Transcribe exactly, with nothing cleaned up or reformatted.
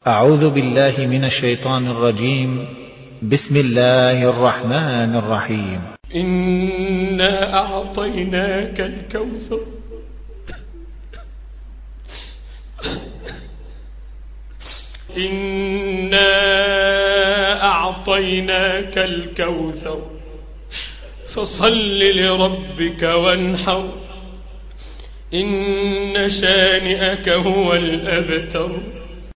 أعوذ بالله من الشيطان الرجيم. بسم الله الرحمن الرحيم. إنا أعطيناك الكوثر إنا أعطيناك الكوثر فصل لربك وانحر إن شانئك هو الأبتر.